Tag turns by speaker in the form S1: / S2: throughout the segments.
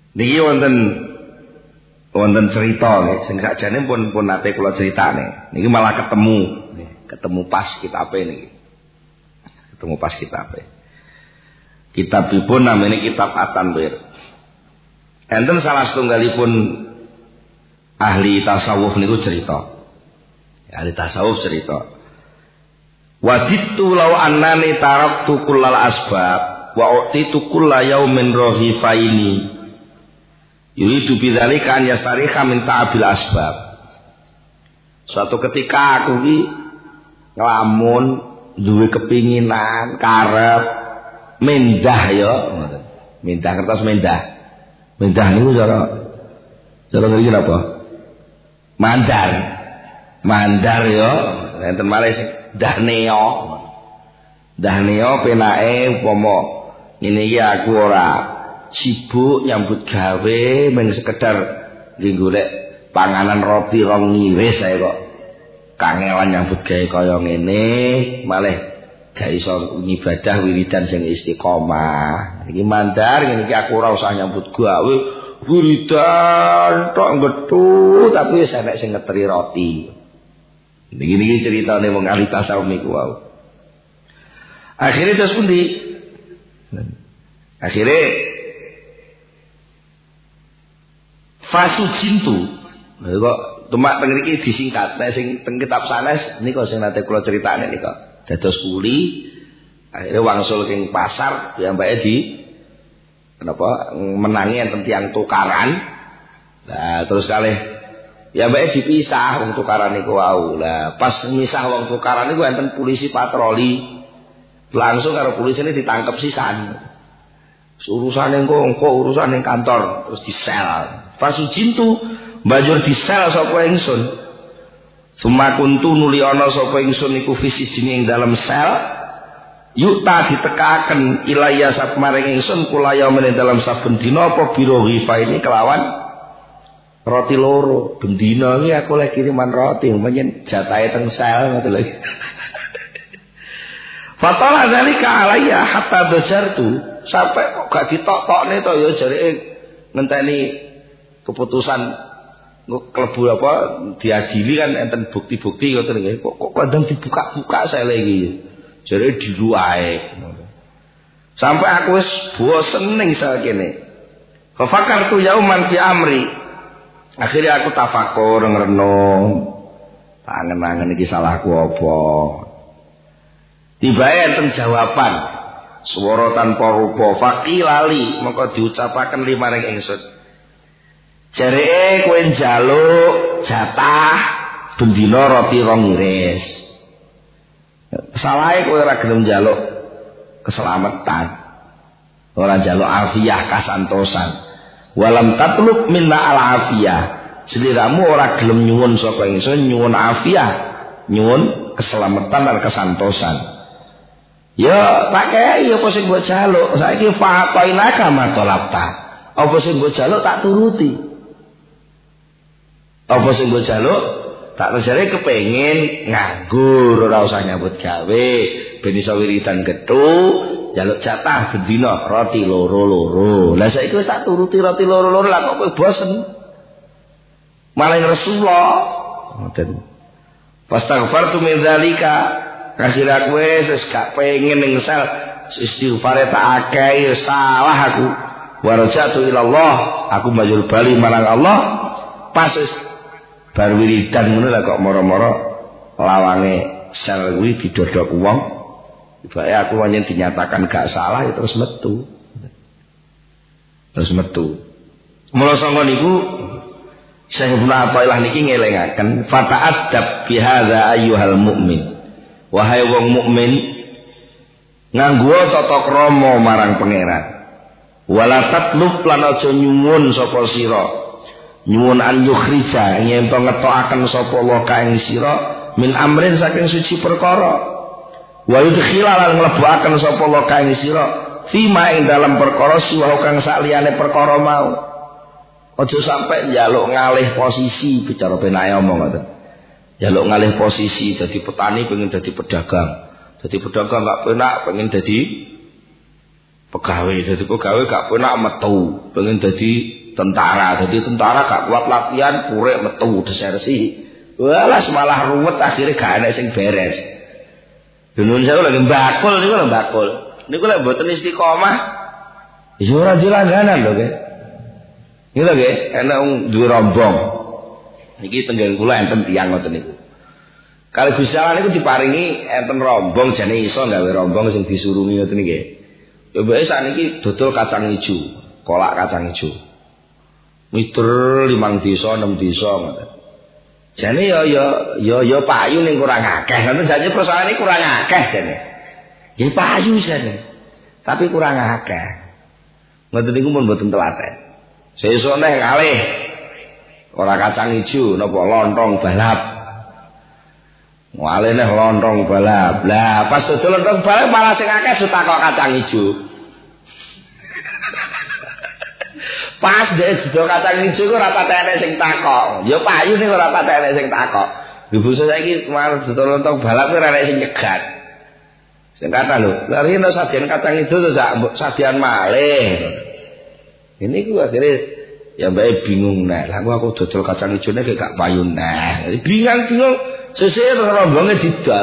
S1: Niki wonten cerita nggih, sing sakjane pun nate kula critane. Niki malah ketemu pas kitabe niki. Ketemu pas kitabe. Kitabipun namanya kitab At-Tanwir. Enten salah setunggalipun ahli tasawuf niku cerita. Ahli tasawuf cerita. Wadittu law annani taraktu kullal asbab wa utitu kulla yaumin rahifaini. Yuridu bidzalika an yastariha min ta'abil asbab. Suatu ketika aku ki nglamun duwe kepinginan karep mendah ya, mendah kertas mendah. Mendah niku cara ngriki napa? Mandar ya, enten malih dahneo. Dahneo penake upama ngene iki aku ora sibuk nyambut gawe men sekedar golek panganan roti rong ngiris ae kok kangelan nyambut gawe kaya ngene malih gak iso ngibadah wiridan sing istiqomah. Iki mandar ngene iki aku ora usah nyambut gawe wiridan tok gethu tapi wis enek sing ngeteri roti. Niki ceritane wong ahli tasawuf niku wae. Akhire terus pundi? Akhire fasujintu. Lha kok tumak teng mriki disingkat. Nek sing teng kitab sanes nika sing nate kula critane nika. Dados kuli akhire wangsul king pasar piyambake di kenapa menangi enten tiyang tukaran. Nah, terus kalih piyambake dipisah wong tukaran niku wau. Lah pas misah wong tukaran niku enten polisi patroli. Langsung karo polisi ini ditangkep sisan. Urusan engko urusan ning kantor terus disel. Fasujintu banjur disel sapa ingsun. Sumakuntu nuli ana sapa ingsun iku fisijine ing dalem sel. Yukta ditekaken ilaya sak maring ingsun kulaya meneh dalam saben dina apa biro ghifa ini kelawan roti loro. Bendina iki aku lek kiriman roti menyen jatahe teng sel ngoten lho. Fatala dzalika alayya hatta bajartu sampai kok gak ditok-tokne to ya jareke ngenteni keputusan klebu apa diadili kan enten bukti-bukti ngoten nggih kok kadang dibuka-buka sele iki jareke diluahe sampai aku wis bosen ning sel kene fafakartu yauman fi amri akhirnya aku tafakur ngrenung tangen-tangen iki salahku apa. Tibae enten jawaban swara tanpa rupa faqilali maka diucapaken limaring ingsun jareke kowe njaluk jatah bendina roti rong iris salahe kowe ora gelem njaluk keselamatan ora njaluk afiyah kasantosan walam tatlub minna al afiyah seliramu ora gelem nyuwun saka ingsun nyuwun afiyah nyuwun keselamatan dan kesantosan. Ya tak kei apa sing mbok jaluk saiki fa'tainaka ma talabta apa sing mbok jaluk tak turuti apa sing mbok jaluk tak terjare kepengin nganggur ora usah nyambut gawe ben iso wiridan gethu jaluk jatah bendina roti loro-loro lah saiki wis tak turuti roti loro-loro lah kok kowe bosen malah Rasulullah ngoten fastaghfartu min dzalika kasih aku wis gak pengen ning sel istighfar tak akeh salah aku warajatu ilallah aku majul bali marang Allah pas bar wiridan ngono lah kok moro-moro lawange sel kuwi didodok wong ibake aku pancen dinyatakan gak salah ya terus metu mula sanga niku Syekh Ibnu Athaillah niki ngelingaken fata'addab bihadza ayyuhal mu'min. Wahai wong mukmin nganggo tata krama marang pangeran. Wala tatlub lan aja nyuwun sapa sira. Nyuwun an yukhrija yen to ngetokaken sapa Allah ka ing sira min amrin saking suci perkara. Wa yudkhila lan mlebuaken sapa Allah ka ing sira fima ing dalam perkara suwa kang sakliyane perkara mau. Aja sampai njaluk ngalih posisi bicara penake omong ngoten. Njaluk ngalih posisi dadi petani pengen dadi pedagang. Dadi pedagang gak penak pengen dadi Pegawai gak penak metu, pengen jadi tentara. Jadi tentara gak kuat latihan, purek metu desersi. Walah malah ruwet akhirnya gak ada sing beres. Dunun saya lagi bakul niku lho bakul. Niku lek mboten istiqomah ya ora dilangganan lho nggih. Niku lho nggih, ana duwe rombong. Niki tenggen kula enten tiyang ngoten niku. Kali Gusti Allah niku diparingi enten rombong jane iso gawe rombong sing disurungi ngoten niki. Coba sakniki dodol kacang ijo, kolak kacang ijo. Miter 5 desa 6 desa ngoten. Jane ya payu ning kurang akeh. Ngoten jane persoalane kurang akeh jane. Ya payu jane. Tapi kurang akeh. Ngoten niku pun mboten telaten. Sesuk neh kalih. Ora kacang ijo napa lontong balap. Wale neh lontong balap. Lah pas dodol lontong balap malah sing akeh sutakok kacang ijo. Pas dhek dodol kacang ijo kok ora patene sing takok. Ya payu ning ora patene sing takok. Ibu saiki kemarin dodol lontong balap ora ana sing nyegat. Sing kata lho, lha rene sajian kacang ijo to sajian malih. Ini ku akhirnya ya mbake bingung nah. Lah aku dodol kacang ijone gak payu nah. Bingung. Sesuk rombonge didol.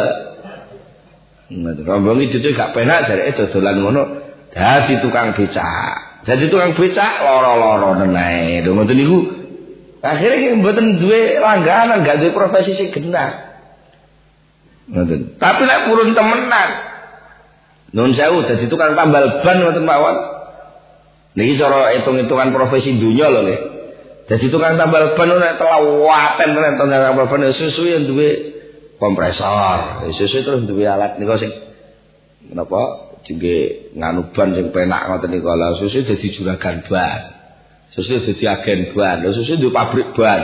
S1: Rombonge didol gak penak jareke dodolan ngono. Dadi tukang becak. Jadi tukang becak loro-loro tenae. Lho ngoten niku. Akhire mboten duwe langganan, gak duwe profesi sing genah. Ngoten. Tapi nek purun temenan. Nun sewu dadi tukang tambal ban ngoten mawon. Niki cara hitung-hitungan profesi dunya lho nggih. Jadi tukang tambal ban nek telawaten nek tambal ban susu yang duwe kompresor. Susu terus duwe alat nika sing menapa dingge nganu ban sing penak ngoten niku. Lah susu dadi juragan ban. Susu dadi agen ban. Lah susu duwe pabrik ban.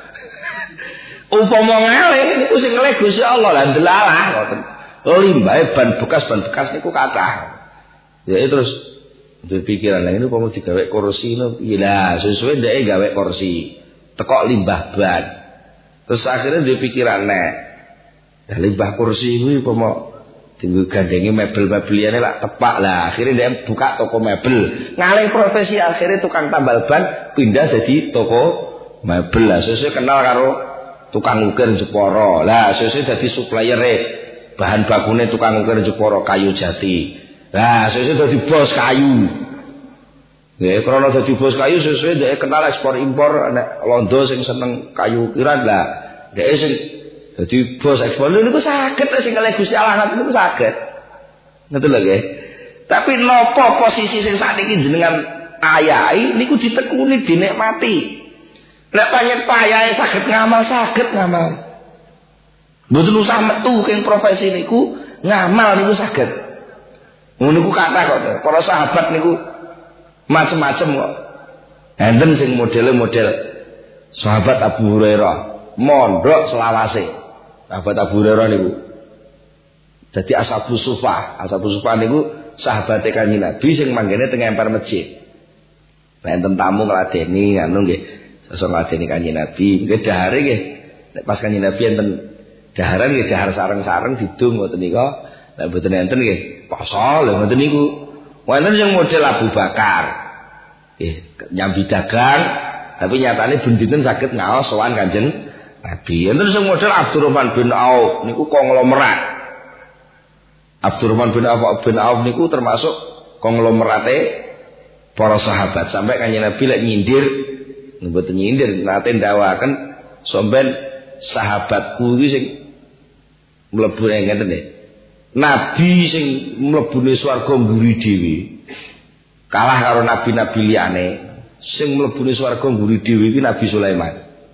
S1: Upama ngalih niku sing ngelih Gusti Allah lah ndelalah ngoten. Limbahe ban bekas niku kathah. Ya terus duwe pikiran lah ini upama digawe kursi ngono piye lah sesuai ndeke gawe kursi. Tekok limbah ban. Terus akhirnya duwe pikiran nek limbah kursi kuwi upama tinggal gandengi mebel-mebeliane lak tepak lah akhirnya dia buka toko mebel ngalih profesi akhirnya tukang tambal ban pindah jadi toko mebel lah sesuai kenal karo tukang ukir Jepara lah sesuai jadi supplier bahan bakune tukang ukir Jepara kayu jati lah sesuai jadi bos kayu ya karena jadi bos kayu sesuai dia kenal ekspor impor nek londo sing seneng kayu ukiran lah dia sing jadi bos ekspor niku saged sing kalih Gusti Allah ngoten niku saged. Ngoten lho nggih. Tapi napa posisi sing sakniki jenengan ayahi niku ditekuni dinikmati. Nek pancen payahe saged ngamal. Mboten usah metu king profesi niku ngamal niku saged. Ngono niku kathah kok. Para sahabat niku macem-macem kok. Enten sing model sahabat Abu Hurairah mondok selawase. Sahabat Abu Hurairah niku dadi ashabus sufah niku sahabate Kanjeng Nabi sing manggene teng emper masjid. Lah enten tamu ngladeni anu nggih, sesuk ngladeni Kanjeng Nabi. Nggih dahare nggih. Nek pas Kanjeng Nabi enten daharan nggih dahar sareng-sareng didung ngoten nika. Lah mboten enten nggih, poso lho ngoten niku. Wonten sing model Abu Bakar. Nggih, nyambi dagang tapi nyatane benditen saged ngaos sowan Kanjeng Nabi. Enten sing model Abdurrahman bin Auf niku konglomerat. Abdurrahman bin Auf niku termasuk konglomerate para sahabat sampai Kanjeng Nabi lek nyindir mboten nyindir nate ndawaken sampean sahabatku iki sing mlebu ngeten nggih. Nabi sing mlebune swarga mburi dhewe. Kalah karo nabi-nabi liyane sing mlebune swarga mburi dhewe iki Nabi Sulaiman.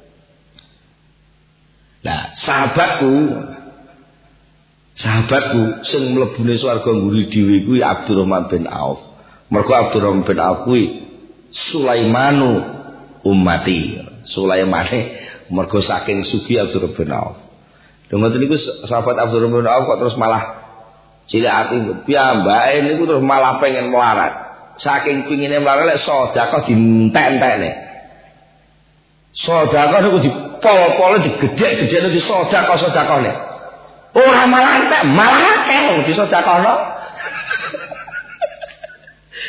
S1: Nah, sahabatku sing mlebune swarga mburi dhewe kuwi Abdurrahman bin Auf. Mergo Abdurrahman bin Auf kuwi Sulaimanu ummati. Sulaimane mergo saking sugi Abdurrahman bin Auf. Lha ngoten niku sahabat Abdurrahman bin Auf kok terus malah cilik ati piyambake niku terus malah pengen melarat. Saking pingine melarat lek sedekah dientek-entekne. Sedekah niku dipol-pol digedhek-gedhekno di sedekah-sedekahne. Ora malah entek, malah akeh disedekahno.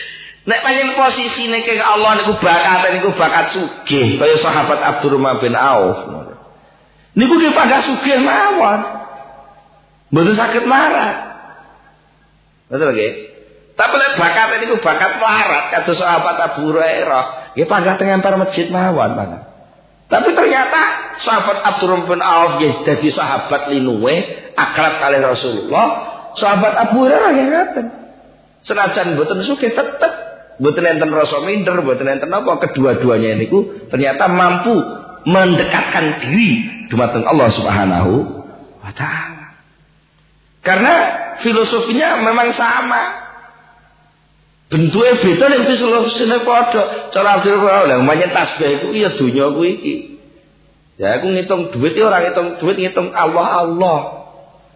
S1: Nek pancen posisine ke Allah niku bakat sugih kaya sahabat Abdurrahman bin Auf. Niku ki bakat sugih mawon. Mboten saged melarat. Betul nggih? Tapi lek bakat niku bakat melarat kados sahabat Abu Hurairah, nggih pangkat ngempar masjid mawon, Pak. Tapi ternyata sahabat Abdurrahman bin Auf nggih dadi sahabat linuwe akrab kali Rasulullah. Sahabat Abu Hurairah nggih ngaten. Senajan mboten sugih tetep mboten enten rasa minder, mboten enten apa, kedua-duanya niku ternyata mampu mendekatkan diri dumateng Allah Subhanahu wa taala. Karena filosofinya memang sama. Bentuknya beda nek filosofine padha. Cara Abdul lha umpamane tasbih iku ya donya kuwi iki. Ya aku ngitung duit ya ora ngitung duit, ngitung Allah.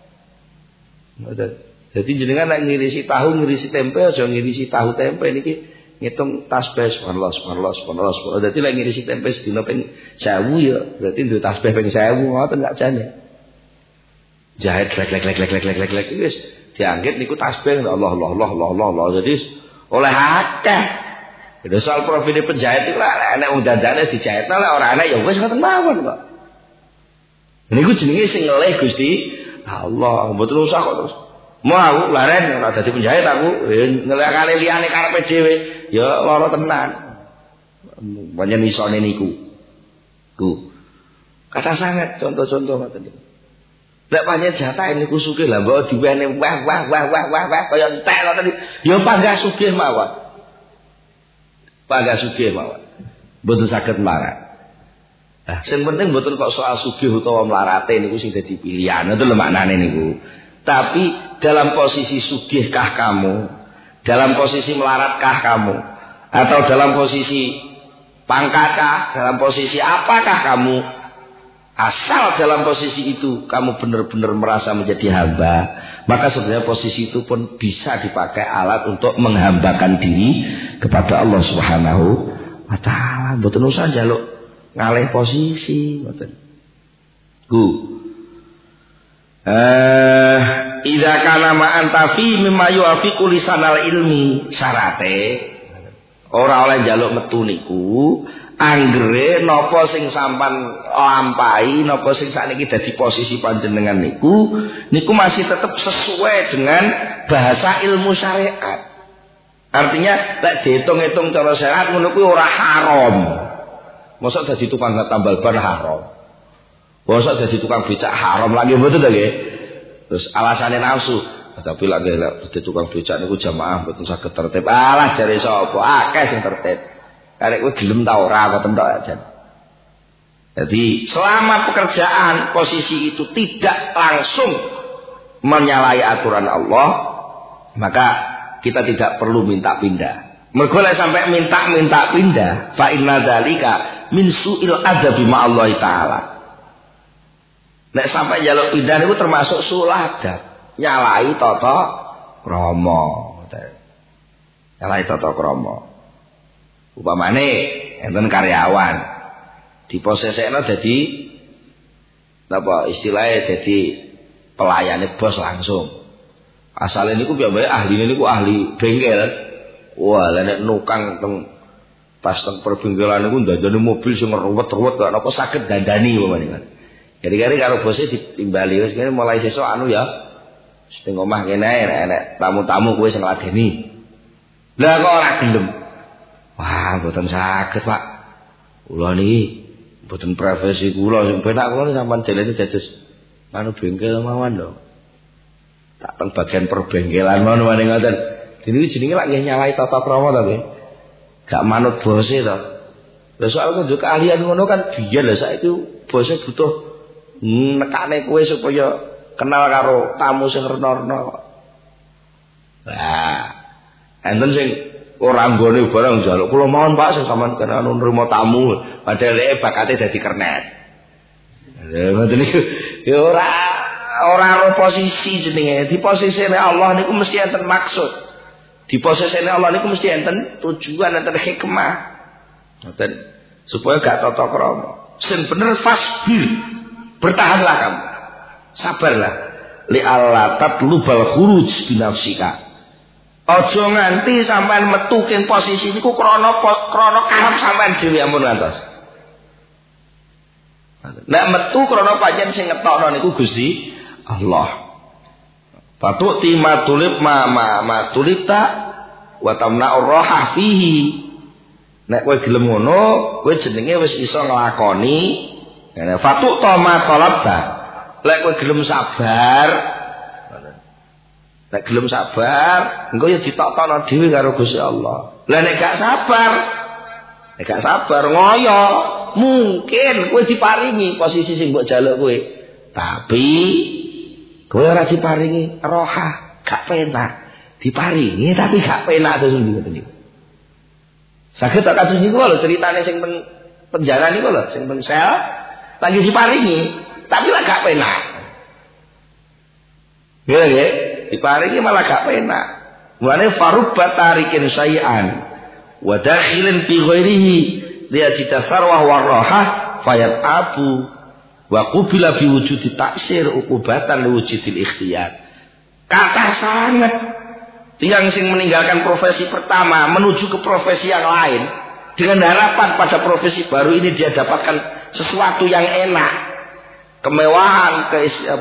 S1: Jadi jenengan nek ngirisi tahu ngirisi tempe aja ngirisi tahu tempe niki ngitung tasbih subhanallah. Dadi nek ngirisi tempe sedina ping 1000 ya berarti duwe tasbih ping 1000 ngoten gak jane. Jahit lek wis dianggit niku tasbih Allah. Jadi oleh akeh. Itu soal profile penjahit iku nek wong dandane dijahitno lek ora enak ya wis ngoten mawon kok. Niku jenenge sing ngelih Gusti Allah, mboten usah kok terus. Mau aku laren ora dadi penjahit aku, ngelakane liyane karepe dhewe, ya lara tenan. Banyak isone niku. Kata sangat contoh-contoh ngoten niku. Lek pancen jatah niku sugih lah mbok diwene wah kaya entek ngoten niku. Ya panggah sugih mawon. Mboten saged melarat. Nah, sing penting mboten kok soal sugih utawa melarate niku sing dadi pilihan. Itu lho maknane niku. Tapi dalam posisi sugihkah kamu? Dalam posisi melaratkah kamu? Atau dalam posisi pangkatkah? Dalam posisi apakah kamu? Asal dalam posisi itu kamu benar-benar merasa menjadi hamba, maka sebenarnya posisi itu pun bisa dipakai alat untuk menghambakan diri kepada Allah Subhanahu wa taala. Mboten usah njaluk ngalih posisi, mboten. Idza kana ma anta fi mimma yuafiqu lisanal ilmi syarate ora oleh njaluk metu niku anggere napa sing sampan lampahi napa sing sakniki dadi posisi panjenengan niku masih tetap sesuai dengan bahasa ilmu syariat. Artinya lek dihitung-hitung cara syariat ngono kuwi ora haram. Mosok dadi tukang tambal ban haram. Mosok dadi tukang becak haram lagi mboten to nggih. Terus alasannya nafsu, tapi lagi dadi tukang becak niku jamaah mboten saged tertib. Alah jare sapa? Akeh sing tertib. Karek kowe gelem ta ora ngoten tok aja. Jadi selama pekerjaan posisi itu tidak langsung menyalahi aturan Allah, maka kita tidak perlu minta pindah. Mergo lek sampai minta pindah, fa inna dzalika min su'il adabi ma'allahi taala. Nek sampai jaluk pindah itu termasuk suladat, nyalai tata krama. Nyalai tata krama. Upamane enten karyawan diposesekno dadi napa istilahnya dadi pelayane bos langsung. Asale niku piyambake ahline niku ahli bengkel. Wah, lha nek nukang teng pas teng perbengkelan niku ndandani mobil sing ruwet-ruwet kok napa saged dandani upamane. Jadi karo bosnya ditimbali wis kene mulai sesuk anu ya. Sing omah kene enek tamu-tamu kowe sing ngladeni. Lah kok ora gelem. Wah, mboten saged, Pak. Kula niki mboten profesi kula sing penak kula sampean jelene dados anu bengkel mawon lho. Tak teng bagian perbengkelan mawon ngoten. Dene jenenge lak nggih nyalai tata krama to nggih. Gak manut bose to. Lah soal kunjuk keahlian ngono kan biyen lho saiki bose butuh nekane kowe supaya kenal karo tamu sing rena-rena. Lah, enten sing ora nggone barang njaluk kula mawon Pak sing sampean kena nrimo tamu padahal bakate dadi kernet. Lha ngoten niku ya ora posisi jenenge. Di posisine Allah niku mesti enten maksud. Di posisine Allah niku mesti enten tujuan, enten hikmah. Ngoten supaya gak tata krama. Sing bener fasbir. Bertahanlah kamu. Sabarlah. Li alla tatlubal khuruj binafsika. Aja nganti sampean metu king posisi niku krana karep sampean dhewe ampun ngantos. Nek metu krana pancen sing ngetokno niku Gusti Allah. Fatu'ti ma tulib ma tulibta wa tamna'ur raha fihi. Nek kowe gelem ngono, kowe jenenge wis iso nglakoni. Fatu'ta ma talabta. Lek kowe gelem sabar, nek gelem sabar, engko ya ditokno dhewe karo Gusti Allah. Lah nek gak sabar ngoyo, mungkin kowe diparingi posisi sing mbok jaluk kowe. Tapi kowe ora diparingi roha, gak penak. Diparingi tapi gak penak terus ngoten niku. Saged tak kados niku lho ceritane sing penjara niku lho, sing sel lagi diparingi, tapi lah gak penak. Nggih. Diparingi malah gak penak. Mulane farubba tarikin syai'an wa dakhilin fi ghairihi liyajida sarwah wa rahah fayat abu wa qubila bi wujudi taksir ukubatan li wujudil ikhtiyar. Kata sangat tiang sing meninggalkan profesi pertama menuju ke profesi yang lain dengan harapan pada profesi baru ini dia dapatkan sesuatu yang enak, kemewahan,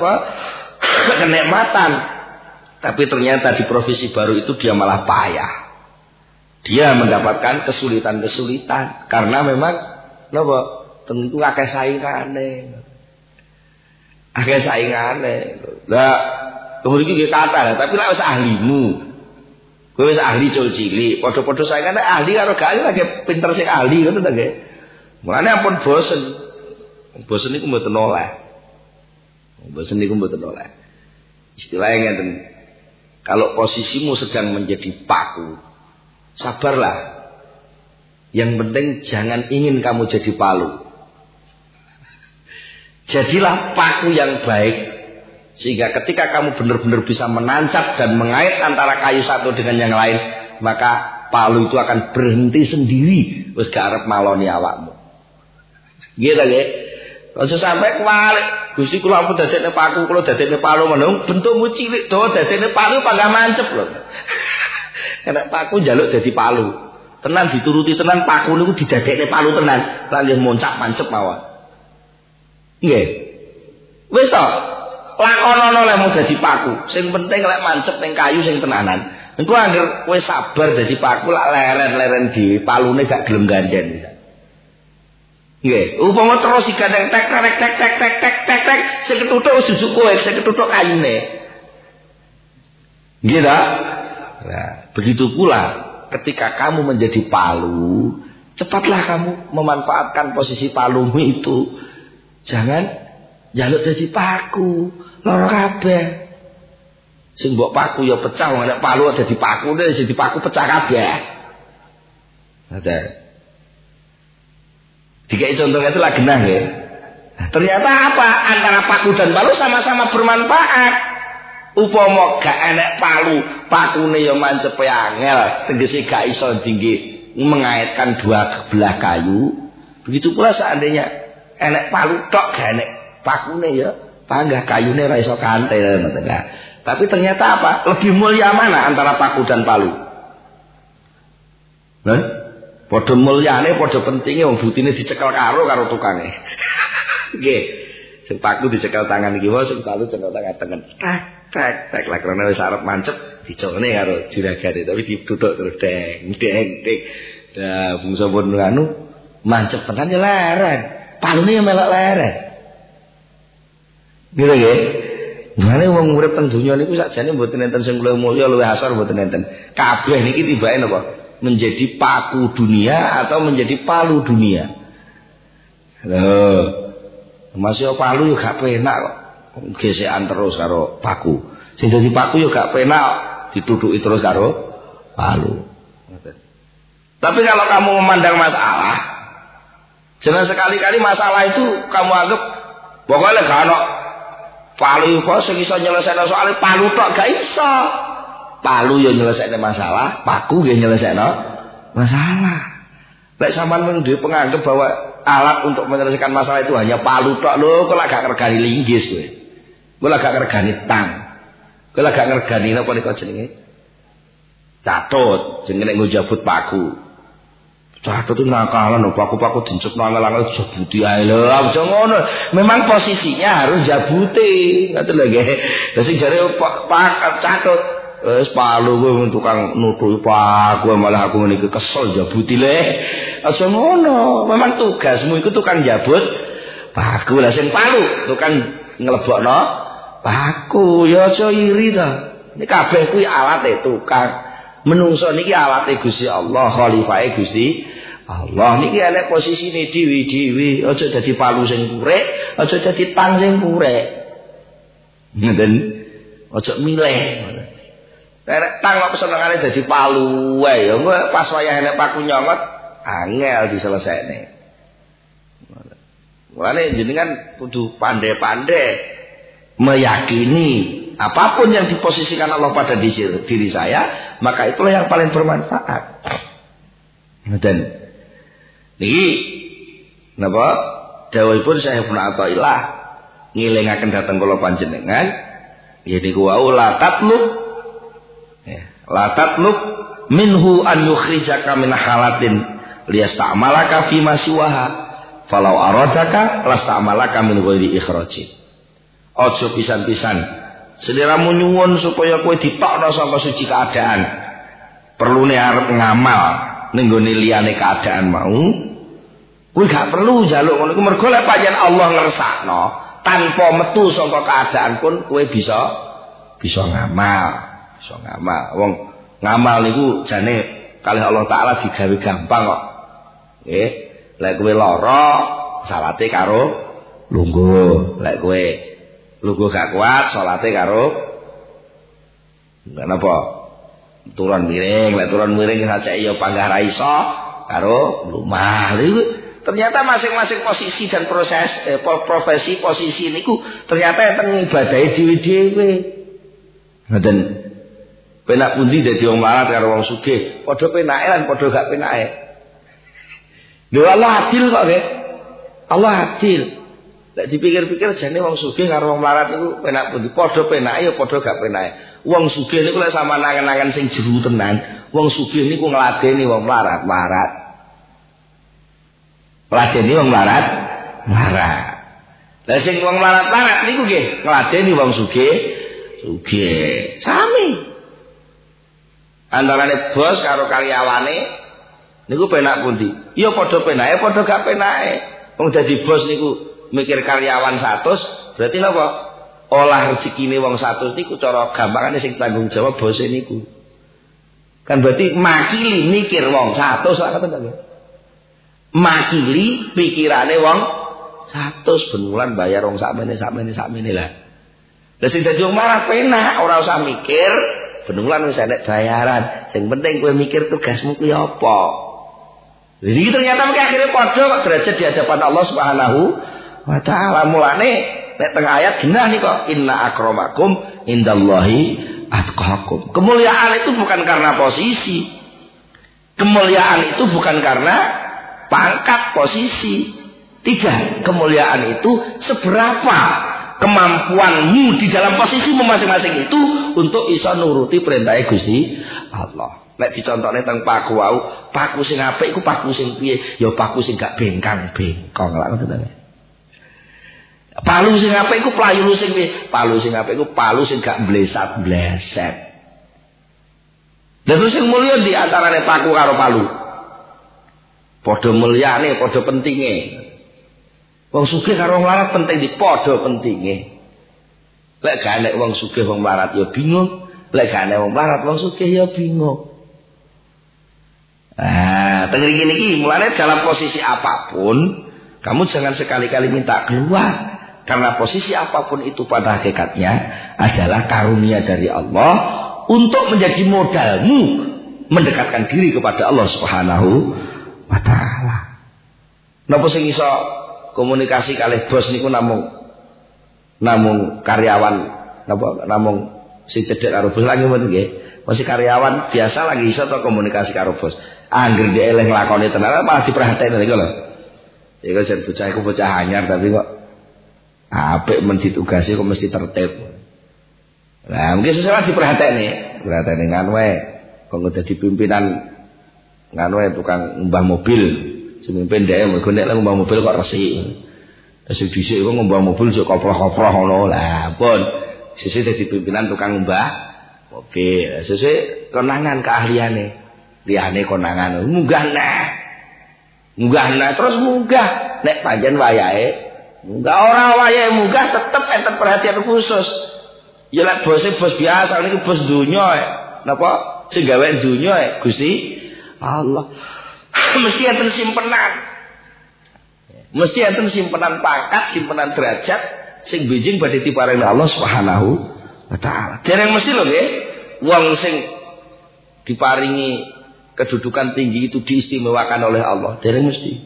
S1: kenikmatan. Tapi ternyata di profesi baru itu dia malah payah. Dia mendapatkan kesulitan-kesulitan karena memang napa tentu akeh saingane. Akeh saingane. Lah kemudian iki kata, tapi lek wis ahlimu. Kowe wis ahli cul cilik, padha-padha saingane ahli karo gak ahli lagi pinter sing ahli ngono ta nggih. Mulane ampun bosen. Bosen niku mboten oleh. Bosen niku mboten oleh. Istilahnya ngeten. Kalau posisimu sedang menjadi paku, sabarlah. Yang penting jangan ingin kamu jadi palu. Jadilah paku yang baik. Sehingga ketika kamu benar-benar bisa menancap dan mengait antara kayu satu dengan yang lain, maka palu itu akan berhenti sendiri. Wis gak arep maloni awakmu. Nggih ta nggih? Aja sampai kualik. Gusti kula ampun dadekne paku, kula dadekne palu menung bentukmu cilik dawa dadekne palu pangga mancep lho. Nek paku njaluk dadi palu. Tenan dituruti tenan paku niku didadekne palu tenan, lan nggih moncak mancep mawon. Nggih. Wis to, lakonono lek mau dadi paku. Sing penting lek mancep ning kayu sing tenanan. Engko anggere kowe sabar dadi paku lak leren-leren dhewe, palune gak gelem gandhen. Nggih, upama terus digandeng tek sing ketuthuk susuk kowe, sing ketuthuk kayune. Nggih ta? Nah, begitu pula ketika kamu menjadi palu, cepatlah kamu memanfaatkan posisi palumu itu. Jangan njaluk dadi paku, lara kabeh. Sing mbok paku ya pecah, wong nek palu dadi paku, nek dadi paku pecah kabeh. Ada. Dikai contohnya itu lah genah ya. Ternyata apa? Antara paku dan palu sama-sama bermanfaat. Upama gak enek palu, pakune ya mancepe angel, tegese gak iso tinggi mengaitkan dua belah kayu. Begitu pula seandainya enek palu tok gak enek pakune ya, panggah kayune ora iso kantil ngoten. Tapi ternyata apa? Lebih mulia mana antara paku dan palu? Padha mulyane, padha pentinge wong butine dicekel karo tukange. Nggih. Sing paku dicekel tangan iki wae, sing palu cekel tangan tengen. Tak lak krana wis arep mancep dicokne karo juragane, tapi dituthuk terus deng. Lah bungsa pun anu mancep tenan ya leren. Palune ya melok leren. Gitu nggih. Mane wong urip teng donya niku sakjane mboten enten sing luwih mulya luwih asor mboten enten. Kabeh niki tibake napa? Menjadi paku dunia atau menjadi palu dunia. Loh. Masih palu yo gak penak kok. Gesekan terus karo paku. Sing dadi paku yo gak penak ditutuki terus karo palu. Tapi kalau kamu memandang masalah, jangan sekali-kali masalah itu kamu anggap pokoknya gak ono palu kok sing iso nyelesaikno soal palu tok gak iso. Palu yo nyelesaikno masalah, paku nggih nyelesaikno masalah. Lek sampean mung dhewe penganggep bahwa alat untuk menyelesaikan masalah itu hanya palu tok lho, kok lak gak ngergani linggis kowe. Kowe lak gak ngergani tang. Kowe lak gak ngergani napa nika jenenge? Catut jenenge nggo jabut paku. Catut itu nakalan paku-paku dincuk nangel-angel jabuti ae lho. Aja ngono. Memang posisinya harus jabuti. Ngoten lho nggih. Lah sing jare pak catut wis palu kowe tukang nutu paku malah aku ngene iki kesel jabuti le. Aja ngono. Memang tugasmu iku tukang jabut paku. Lah sing palu tukang nglebokno paku. Ya aja iri ta. Ini kabeh kuwi alate tukang. Menungso niki alate Gusti Allah, khalifahe Gusti Allah. Niki enek posisine dhewe-dhewe. Aja dadi palu sing purek, aja dadi tang sing purek. Ngoten. Aja milih. Nek tang kok senengane dadi palu wae ya engko pas wayah enek paku nyongot angel diselesaikne. Mulane jenengan kudu pandai-pandai meyakini apapun yang diposisikan Allah pada diri saya, maka itulah yang paling bermanfaat. Dan niki napa dawuhipun Syekh Ibnu Athaillah ngelingaken dhateng kula panjenengan ya niku wau la tatlub minhu an yukhrijaka min halatin liyasta'malaka fi ma siwaha falau aradaka lasta'malaka min ghairi ikhrajin. Aja pisan-pisan seliramu nyuwun supaya kowe ditokno saka suci keadaan. Perlune arep ngamal ning gone liyane keadaan mau. Kowe gak perlu njaluk ngono iku mergo lek pancen Allah ngersakno tanpa metu saka keadaan pun kowe bisa ngamal. Bisa ngamal. Wong ngamal niku jane kalih Allah taala digawe gampang kok. Nggih. Lek kowe lara salate karo lungguh. Lek kowe lungguh gak kuat salate karo napa turun miring. Lek turun miring saja ya panggah ra iso karo lumah. Ternyata masing-masing posisi dan proses profesi posisi niku ternyata enten ngibadahi dhewe-dhewe. Ngoten. Penak pundi dadi wong melarat karo wong sugih, padha penake lan padha gak penake. Lho Allah adil kok nggih. Allah adil. Lek dipikir-pikir jane wong sugih karo wong melarat niku penak pundi, padha penake ya padha gak penake. Wong sugih niku lek sama nangan-nangan sing jeru tenan, wong sugih niku ngladeni wong melarat. Ngladeni wong melarat. Lah sing wong melarat niku nggih ngladeni wong sugih. Sami. Antarane bos karo karyawane niku penak pundi? Ya padha penake, padha gak penake. Wong dadi bos niku mikir karyawan 100, berarti napa? Olah rezekine wong 100 niku cara gampangane sing tanggung jawab bose niku. Kan berarti makili mikir wong 100 lah ngoten ta nggih. Makili pikirane wong 100 ben wulan bayar wong sakmene lah. Lah sing dadi wong marah penak ora usah mikir benulan wis enek bayaran. Sing penting kowe mikir tugasmu kuwi apa. Jadi ternyata mereka akhirnya padha kok derajat di hadapan Allah Subhanahu wa taala. Mulane nek tengah ayat genah nih kok inna akramakum indallahi atqakum. Kemuliaan itu bukan karena posisi. Kemuliaan itu bukan karena pangkat posisi. 3, kemuliaan itu seberapa kemampuanmu di dalam posisimu masing-masing itu untuk iso nuruti perintah Gusti Allah. Nek dicontohne teng paku wau, paku sing apik iku paku sing piye? Ya paku sing gak bengkang-bengkong lak ngoten. Palu sing apik iku palu sing piye? Palu sing apik iku palu sing gak blesat-bleset. Lha terus sing mulya di antarane paku karo palu. Padha mulyane, padha pentinge. Wong sugih karo wong melarat penting di padha pentinge. Lek gak enek wong sugih wong melarat ya bingung, lek gak enek wong melarat wong sugih ya bingung. Teng niki mulane dalam posisi apapun, kamu jangan sekali-kali minta keluar karena posisi apapun itu pada hakikatnya adalah karunia dari Allah untuk menjadi modalmu mendekatkan diri kepada Allah Subhanahu wa taala. Napa sing iso komunikasi kalih bos niku namung karyawan napa namung sing cedhek karo bos lagi mboten nggih. Masih karyawan biasa lagi iso to komunikasi karo bos. Angger dhek eleh nglakoni tenan malah diperhatekne niku lho. Iku jan bocah iku bocah anyar tapi kok apik men ditugasi kok mesti tertib. Lah mungkin sesuatu diperhatekne kan wae. kanggo dadi pimpinan nganu tukang ngumbah mobil. Sing mimpin dhek mergo nek ngumbah mobil kok resik. Sing dhisik kok ngumbah mobil sok koproh-koproh ngono. Lah pun sesuk dadi pimpinan tukang ngumbah mobil. Sesuk konangan keahliane. Liyane konangan munggah terus munggah nek pancen wayahe munggah ora wayahe munggah tetep enten perhatian khusus ya lek bose bos biasa niku bos donya napa sing gawe donya Gusti Allah mesti enten simpenan pangkat simpenan derajat sing bijing badhe diparingi Allah Subhanahu wa taala dereng mesti lho nggih wong sing diparingi kedudukan tinggi itu diistimewakan oleh Allah. Dereng mesti.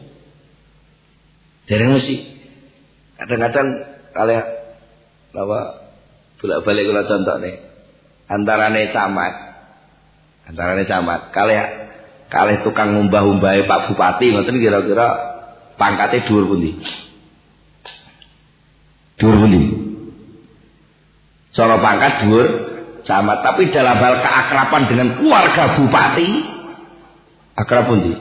S1: Kadang-kadang kalau apa bolak-balik kula contohne antarane camat. Kalih tukang ngumbah-umbahe Pak Bupati ngoten kira-kira pangkate dhuwur pundi? Cara pangkat dhuwur camat, tapi dalam hal keakraban dengan keluarga bupati akrab pundi?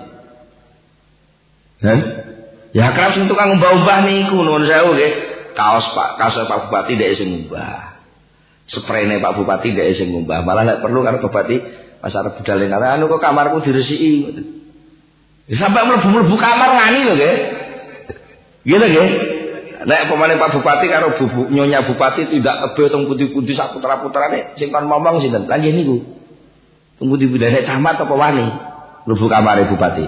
S1: Ya akrab sing tukang umbah-umbah niku nuwun sewu nggih. Kaos Pak Bupati ndek sing ngumbah. Sprene Pak Bupati ndek sing ngumbah. Malah nek perlu karo Bupati pas arep budal anu kok kamarku diresiki ngoten. Ya sampai mlebu kamar wani lho nggih. Gitu nggih. Nek pemane Pak Bupati karo Nyonya Bupati tidak tebe teng pundi-pundi sak putra-putrane sing kon ngomong sinten? Lah nggih niku. Teng pundi-pundi nek camat apa wani? Mlebu kamare bupati.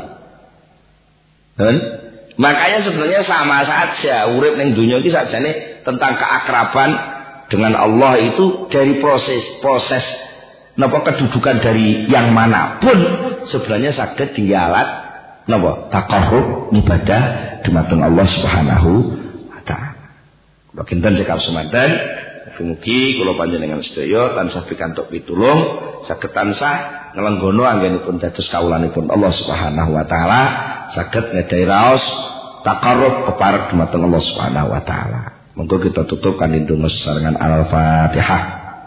S1: Makanya sebenarnya sama saja urip ning dunia iki sakjane tentang keakraban dengan Allah itu dari proses napa kedudukan dari yang manapun sebenarnya saged dinggo alat napa taqarrub ibadah dumateng Allah Subhanahu wa taala. Kula kinten cekap semanten mugi kula panjenengan sedaya tansah pikantuk pitulung saged tansah nglenggono anggenipun dados kawulanipun Allah Subhanahu wa taala saged ngedai raos taqarrub kepareng dumateng Allah Subhanahu wa taala. Monggo kita tutup kanthi donga sesarengan Al-Fatihah.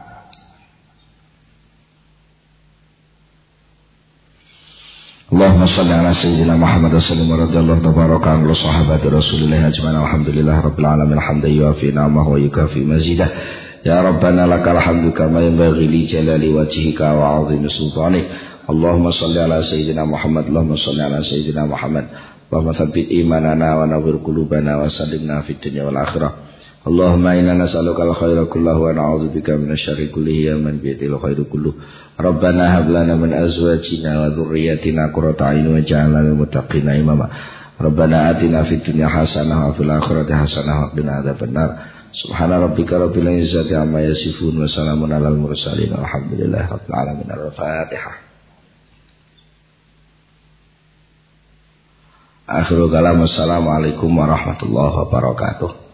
S1: Allahumma shalli ala sayyidina Muhammad wa sallim wa radhiyallahu tabaraka an sahabati Rasulillah ajma'in alhamdulillah rabbil alamin hamdan yuafi ni'amahu wa yukafi mazidah. Ya Rabbana lakal hamdu kama yanbaghi li jalali wajhika wa 'azimi sultanik. Allahumma shalli ala sayyidina Muhammad Allahumma shalli ala sayyidina Muhammad. Allahumma tsabbit imanana wa nawwir qulubana wa sallimna fid dunya wal akhirah. Allahumma inna nas'aluka al-khaira kullahu wa na'udzubika minasyarri kullihi ya man biyadil khairu kulluh. Rabbana hab lana min azwajina wa dhurriyyatina qurrata a'yun waj'alna lil muttaqina imama. Rabbana atina fid dunya hasanah wa fil akhirati hasanah wa qina adzabannar. Subhana rabbika rabbil izzati amma yasifun wa salamun alal mursalin walhamdulillahi rabbil alamin. Al-Fatihah. Akhirul kalam. Assalamualaikum warahmatullahi wabarakatuh.